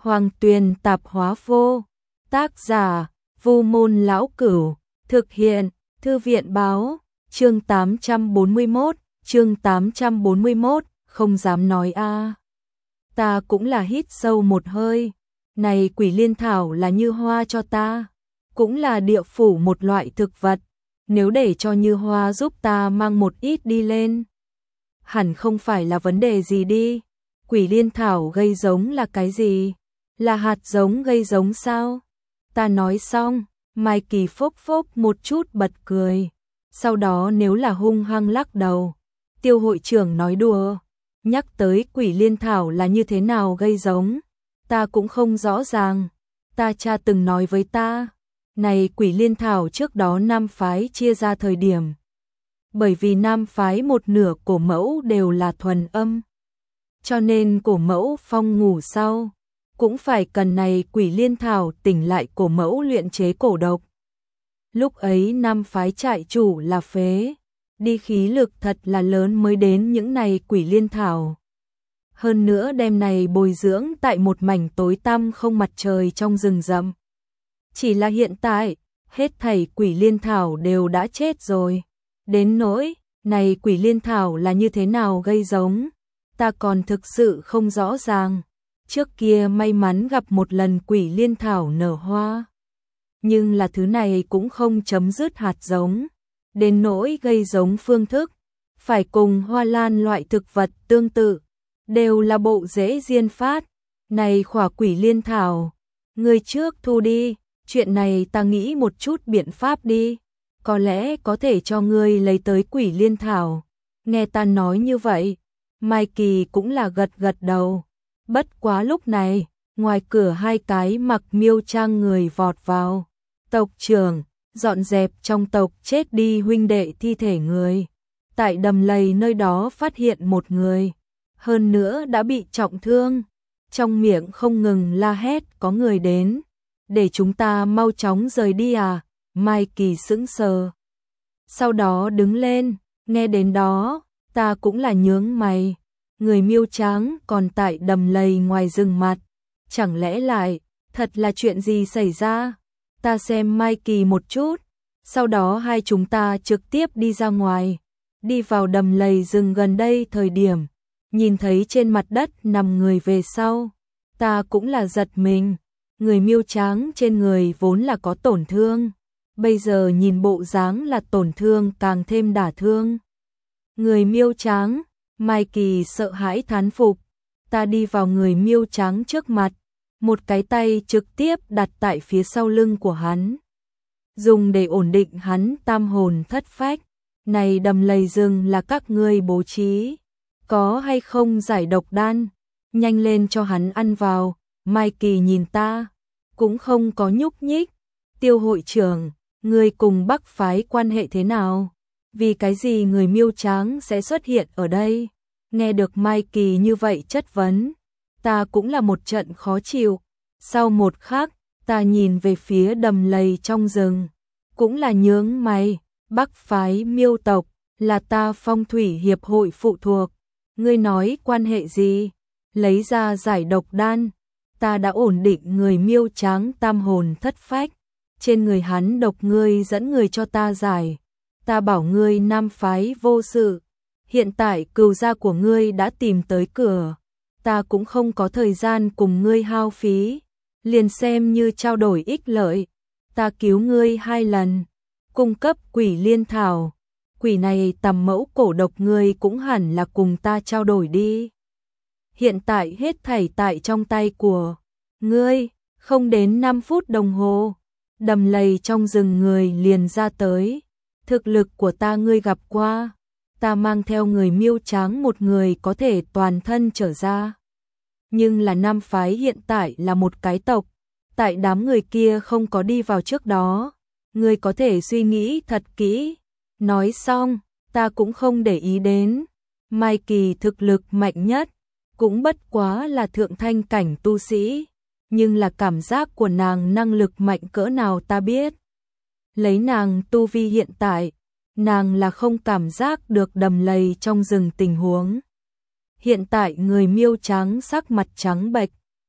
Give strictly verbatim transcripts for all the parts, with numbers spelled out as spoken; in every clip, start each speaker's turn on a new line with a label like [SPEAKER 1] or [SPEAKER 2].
[SPEAKER 1] Hoàng Tuyền Tạp Hóa Vô. Tác giả: Vu Môn Lão Cửu. Thực hiện: Thư viện Báo. Chương tám trăm bốn mươi mốt, chương tám trăm bốn mươi mốt, không dám nói a. À. Ta cũng là hít sâu một hơi. Này Quỷ Liên Thảo là Như Hoa cho ta, cũng là địa phủ một loại thực vật. Nếu để cho Như Hoa giúp ta mang một ít đi lên, hẳn không phải là vấn đề gì đi. Quỷ Liên Thảo gây giống là cái gì? Là hạt giống gây giống sao? Ta nói xong, Mai Kỳ phốc phốc một chút bật cười. Sau đó nếu là hung hăng lắc đầu. Tiêu hội trưởng nói đùa, nhắc tới Quỷ Liên Thảo là như thế nào gây giống, ta cũng không rõ ràng. Ta cha từng nói với ta, này Quỷ Liên Thảo trước đó nam phái chia ra thời điểm. Bởi vì nam phái một nửa cổ mẫu đều là thuần âm, cho nên cổ mẫu phong ngủ sau, cũng phải cần này Quỷ Liên Thảo tỉnh lại cổ mẫu luyện chế cổ độc. Lúc ấy nam phái trại chủ là phế, đi khí lực thật là lớn mới đến những này Quỷ Liên Thảo. Hơn nữa đem này bồi dưỡng tại một mảnh tối tăm không mặt trời trong rừng rậm. Chỉ là hiện tại, hết thảy Quỷ Liên Thảo đều đã chết rồi. Đến nỗi, này Quỷ Liên Thảo là như thế nào gây giống, ta còn thực sự không rõ ràng. Trước kia may mắn gặp một lần Quỷ Liên Thảo nở hoa, nhưng là thứ này cũng không chấm dứt hạt giống. Đến nỗi gây giống phương thức, phải cùng hoa lan loại thực vật tương tự, đều là bộ rễ diên phát. Này khỏa Quỷ Liên Thảo, người trước thu đi, chuyện này ta nghĩ một chút biện pháp đi, có lẽ có thể cho ngươi lấy tới Quỷ Liên Thảo. Nghe ta nói như vậy, Mai Kỳ cũng là gật gật đầu. Bất quá lúc này, ngoài cửa hai cái mặc miêu trang người vọt vào. Tộc trưởng, dọn dẹp trong tộc chết đi huynh đệ thi thể người. Tại đầm lầy nơi đó phát hiện một người, hơn nữa đã bị trọng thương. Trong miệng không ngừng la hét có người đến, để chúng ta mau chóng rời đi à. Mai Kỳ sững sờ, sau đó đứng lên. Nghe đến đó, ta cũng là nhướng mày. Người miêu trắng còn tại đầm lầy ngoài rừng mặt, chẳng lẽ lại thật là chuyện gì xảy ra? Ta xem Mai Kỳ một chút, sau đó hai chúng ta trực tiếp đi ra ngoài. Đi vào đầm lầy rừng gần đây thời điểm, nhìn thấy trên mặt đất nằm người về sau, ta cũng là giật mình. Người miêu trắng trên người vốn là có tổn thương, bây giờ nhìn bộ dáng là tổn thương càng thêm đả thương. Người miêu trắng, Mai Kỳ sợ hãi thán phục. Ta đi vào người miêu trắng trước mặt, một cái tay trực tiếp đặt tại phía sau lưng của hắn, dùng để ổn định hắn tam hồn thất phách. Này đầm lầy rừng là các ngươi bố trí, có hay không giải độc đan? Nhanh lên cho hắn ăn vào. Mai Kỳ nhìn ta, cũng không có nhúc nhích. Tiêu hội trưởng, ngươi cùng Bắc phái quan hệ thế nào? Vì cái gì người miêu trắng sẽ xuất hiện ở đây? Nghe được Mai Kỳ như vậy chất vấn, ta cũng là một trận khó chịu. Sau một khắc, ta nhìn về phía đầm lầy trong rừng, cũng là nhướng mày. Bắc phái miêu tộc là ta Phong thủy hiệp hội phụ thuộc. Ngươi nói quan hệ gì? Lấy ra giải độc đan. Ta đã ổn định người miêu trắng tam hồn thất phách, trên người hắn độc ngươi dẫn người cho ta giải. Ta bảo ngươi nam phái vô sự, hiện tại cừu gia của ngươi đã tìm tới cửa, ta cũng không có thời gian cùng ngươi hao phí, liền xem như trao đổi ích lợi. Ta cứu ngươi hai lần, cung cấp Quỷ Liên Thảo, quỷ này tầm mẫu cổ độc ngươi cũng hẳn là cùng ta trao đổi đi. Hiện tại hết thảy tại trong tay của ngươi, không đến năm phút đồng hồ, đầm lầy trong rừng người liền ra tới. Thực lực của ta ngươi gặp qua, ta mang theo người miêu trắng một người có thể toàn thân trở ra. Nhưng là nam phái hiện tại là một cái tộc, tại đám người kia không có đi vào trước đó, ngươi có thể suy nghĩ thật kỹ. Nói xong, ta cũng không để ý đến. Mai Kỳ thực lực mạnh nhất, cũng bất quá là thượng thanh cảnh tu sĩ, nhưng là cảm giác của nàng năng lực mạnh cỡ nào ta biết. Lấy nàng tu vi hiện tại, nàng là không cảm giác được đầm lầy trong rừng tình huống. Hiện tại người miêu trắng sắc mặt trắng bệch,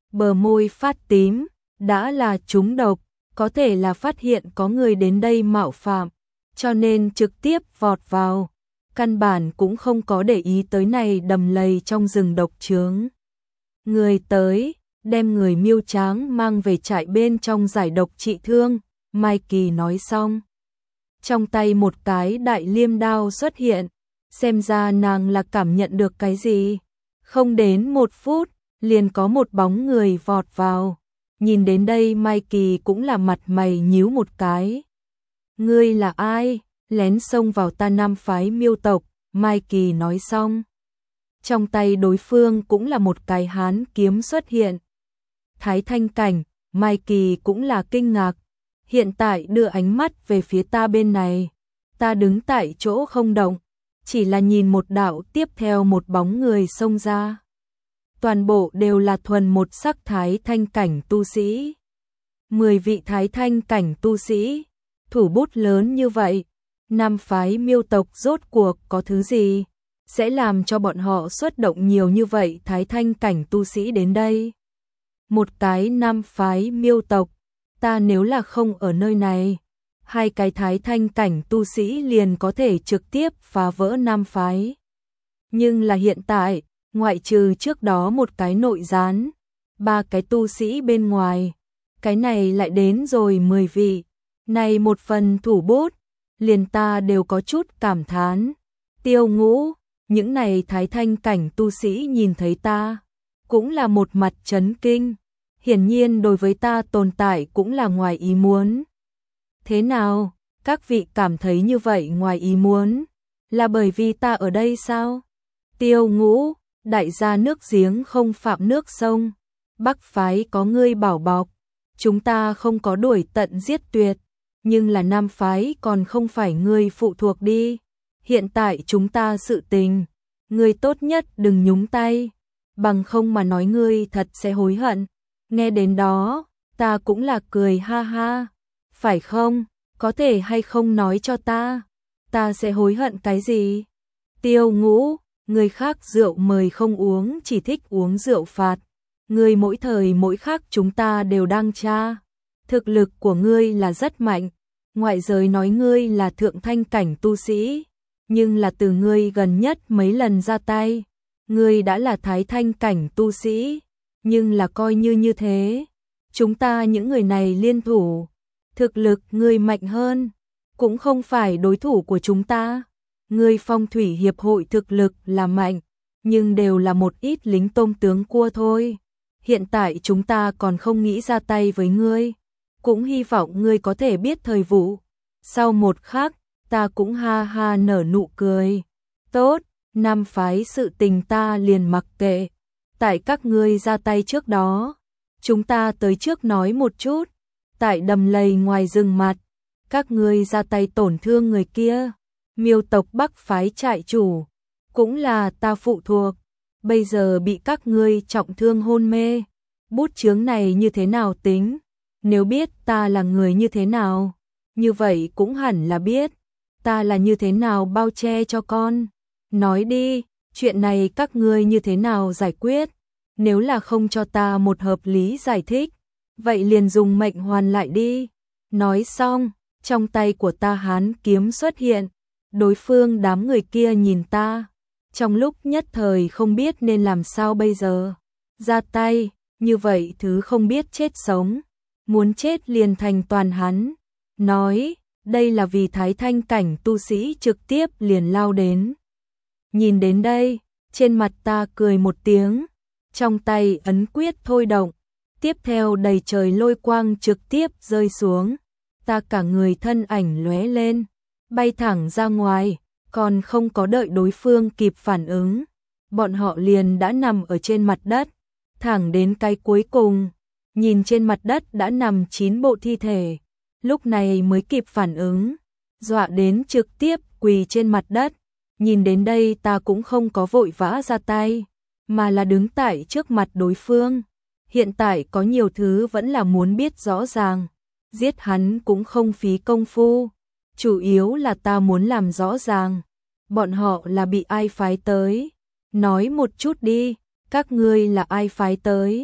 [SPEAKER 1] bờ môi phát tím, đã là trúng độc, có thể là phát hiện có người đến đây mạo phạm, cho nên trực tiếp vọt vào, căn bản cũng không có để ý tới này đầm lầy trong rừng độc chướng. Người tới, đem người Miêu Tráng mang về trại bên trong giải độc trị thương, Mai Kỳ nói xong. Trong tay một cái đại liêm đao xuất hiện, xem ra nàng là cảm nhận được cái gì. Không đến một phút, liền có một bóng người vọt vào. Nhìn đến đây Mai Kỳ cũng là mặt mày nhíu một cái. Ngươi là ai? Lén xông vào ta Nam phái Miêu tộc, Mai Kỳ nói xong. Trong tay đối phương cũng là một cái hán kiếm xuất hiện. Thái Thanh Cảnh, Mai Kỳ cũng là kinh ngạc. Hiện tại đưa ánh mắt về phía ta bên này. Ta đứng tại chỗ không động, chỉ là nhìn một đạo tiếp theo một bóng người xông ra. Toàn bộ đều là thuần một sắc Thái Thanh Cảnh tu sĩ. Mười vị Thái Thanh Cảnh tu sĩ, thủ bút lớn như vậy. Nam phái Miêu tộc rốt cuộc có thứ gì sẽ làm cho bọn họ xuất động nhiều như vậy Thái Thanh Cảnh tu sĩ đến đây? Một cái Nam phái Miêu tộc, ta nếu là không ở nơi này, hai cái Thái Thanh Cảnh tu sĩ liền có thể trực tiếp phá vỡ Nam phái. Nhưng là hiện tại, ngoại trừ trước đó một cái nội gián, ba cái tu sĩ bên ngoài, cái này lại đến rồi mười vị. Này một phần thủ bút, liền ta đều có chút cảm thán. Tiêu Ngũ, những này Thái Thanh Cảnh tu sĩ nhìn thấy ta, cũng là một mặt chấn kinh. Hiển nhiên đối với ta tồn tại cũng là ngoài ý muốn. Thế nào, các vị cảm thấy như vậy ngoài ý muốn, là bởi vì ta ở đây sao? Tiêu Ngũ, đại gia nước giếng không phạm nước sông, Bắc phái có ngươi bảo bọc, chúng ta không có đuổi tận giết tuyệt, nhưng là Nam phái còn không phải ngươi phụ thuộc đi. Hiện tại chúng ta sự tình, ngươi tốt nhất đừng nhúng tay, bằng không mà nói ngươi thật sẽ hối hận. Nghe đến đó, ta cũng là cười ha ha. Phải không, có thể hay không nói cho ta, ta sẽ hối hận cái gì? Tiêu Ngũ, người khác rượu mời không uống, chỉ thích uống rượu phạt. Ngươi mỗi thời mỗi khắc chúng ta đều đang tra. Thực lực của ngươi là rất mạnh, ngoại giới nói ngươi là thượng thanh cảnh tu sĩ, nhưng là từ ngươi gần nhất mấy lần ra tay, ngươi đã là thái thanh cảnh tu sĩ, nhưng là coi như như thế, chúng ta những người này liên thủ, thực lực ngươi mạnh hơn, cũng không phải đối thủ của chúng ta. Ngươi Phong Thủy Hiệp hội thực lực là mạnh, nhưng đều là một ít lính tôm tướng cua thôi. Hiện tại chúng ta còn không nghĩ ra tay với ngươi, cũng hy vọng ngươi có thể biết thời vụ. Sau một khắc, ta cũng ha ha nở nụ cười. Tốt, Nam phái sự tình ta liền mặc kệ. Tại các ngươi ra tay trước đó, chúng ta tới trước nói một chút. Tại đầm lầy ngoài rừng mặt, các ngươi ra tay tổn thương người kia, Miêu tộc Bắc phái trại chủ, cũng là ta phụ thuộc, bây giờ bị các ngươi trọng thương hôn mê. Bút chướng này như thế nào tính? Nếu biết ta là người như thế nào, như vậy cũng hẳn là biết ta là như thế nào bao che cho con. Nói đi, chuyện này các ngươi như thế nào giải quyết? Nếu là không cho ta một hợp lý giải thích, vậy liền dùng mệnh hoàn lại đi. Nói xong, trong tay của ta hán kiếm xuất hiện, đối phương đám người kia nhìn ta, trong lúc nhất thời không biết nên làm sao bây giờ. Ra tay, như vậy thứ không biết chết sống, muốn chết liền thành toàn hắn. Nói, đây là vì thái thanh cảnh tu sĩ trực tiếp liền lao đến. Nhìn đến đây, trên mặt ta cười một tiếng, trong tay ấn quyết thôi động, tiếp theo đầy trời lôi quang trực tiếp rơi xuống, ta cả người thân ảnh lóe lên, bay thẳng ra ngoài, còn không có đợi đối phương kịp phản ứng, bọn họ liền đã nằm ở trên mặt đất, thẳng đến cái cuối cùng, nhìn trên mặt đất đã nằm chín bộ thi thể, lúc này mới kịp phản ứng, dọa đến trực tiếp quỳ trên mặt đất. Nhìn đến đây ta cũng không có vội vã ra tay, mà là đứng tại trước mặt đối phương. Hiện tại có nhiều thứ vẫn là muốn biết rõ ràng, giết hắn cũng không phí công phu, chủ yếu là ta muốn làm rõ ràng, bọn họ là bị ai phái tới. Nói một chút đi, các ngươi là ai phái tới?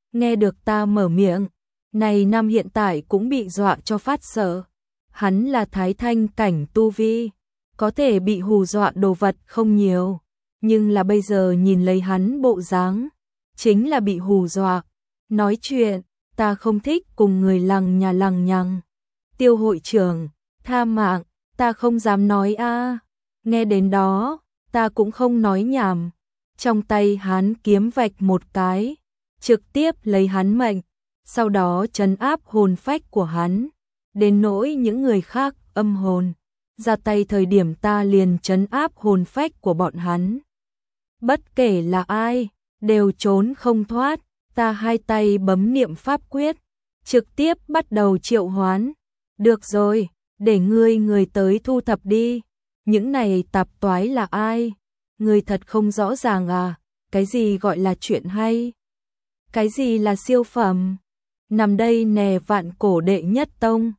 [SPEAKER 1] Nghe được ta mở miệng, này nam hiện tại cũng bị dọa cho phát sợ. Hắn là thái thanh cảnh tu vi, có thể bị hù dọa đồ vật không nhiều, nhưng là bây giờ nhìn lấy hắn bộ dáng, chính là bị hù dọa. Nói chuyện, ta không thích cùng người lằng nhà lằng nhằng. Tiêu hội trưởng, tha mạng, ta không dám nói a. Nghe đến đó, ta cũng không nói nhảm. Trong tay hắn kiếm vạch một cái, trực tiếp lấy hắn mệnh, sau đó trấn áp hồn phách của hắn. Đến nỗi những người khác âm hồn, ra tay thời điểm ta liền trấn áp hồn phách của bọn hắn. Bất kể là ai, đều trốn không thoát. Ta hai tay bấm niệm pháp quyết, trực tiếp bắt đầu triệu hoán. Được rồi, để ngươi người tới thu thập đi. Những này tạp toái là ai? Ngươi thật không rõ ràng à? Cái gì gọi là chuyện hay? Cái gì là siêu phẩm? Nằm đây nè vạn cổ đệ nhất tông,